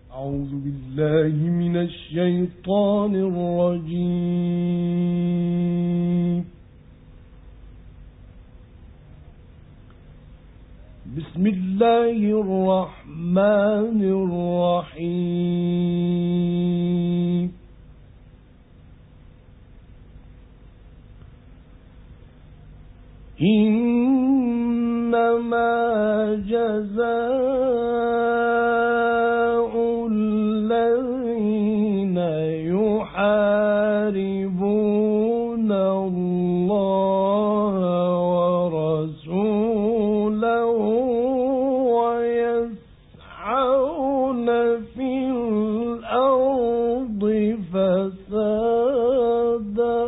أعوذ بالله من الشيطان الرجيم. بسم الله الرحمن الرحيم. إنما جزاء الذين يحاربون الله ورسوله ويسعون في الأرض فسادا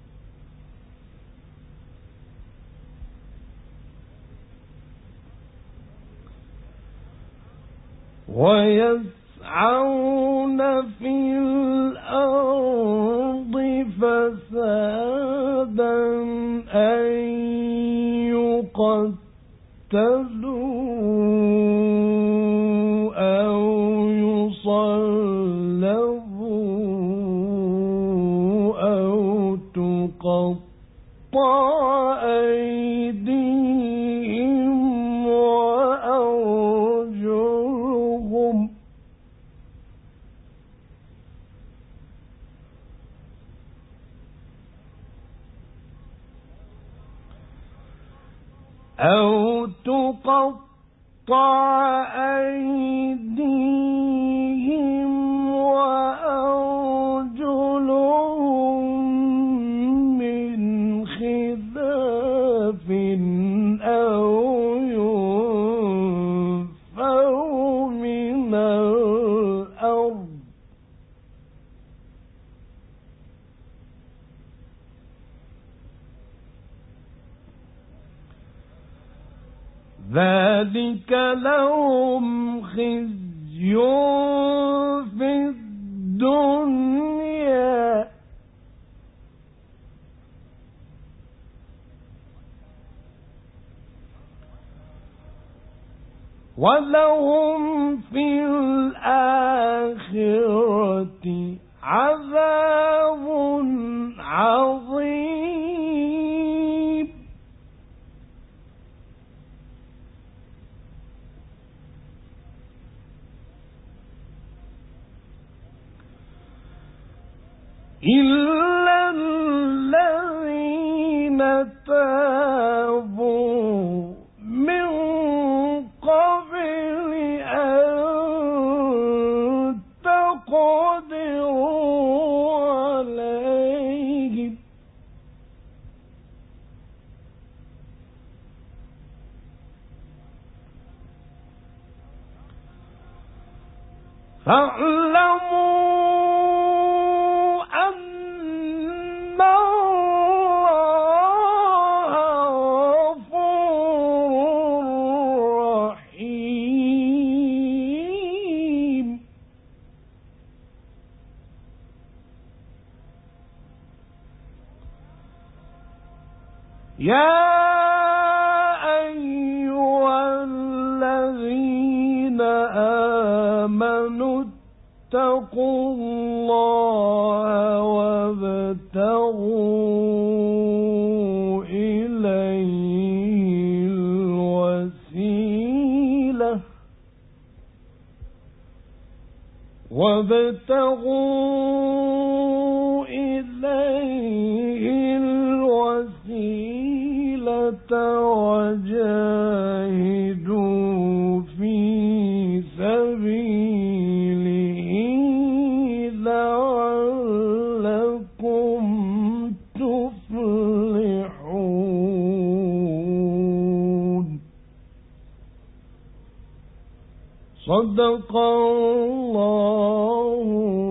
أن يقتلوا أو يصلبوا أو تقطع أيديهم وأرجلهم من خلاف أو ينفوا من الأرض ذلك لهم خزي في الدنيا ولهم في الآخرة عذاب عظيم. إلا الذين تابوا من قبل أن تقدروا عليهم فاعلموا أن الله غفور رحيم. يا أيها الذين آمنوا اتقوا الله وابتغوا إليه الوسيلة وجاهدوا في سبيله لعلكم تفلحون. صدق الله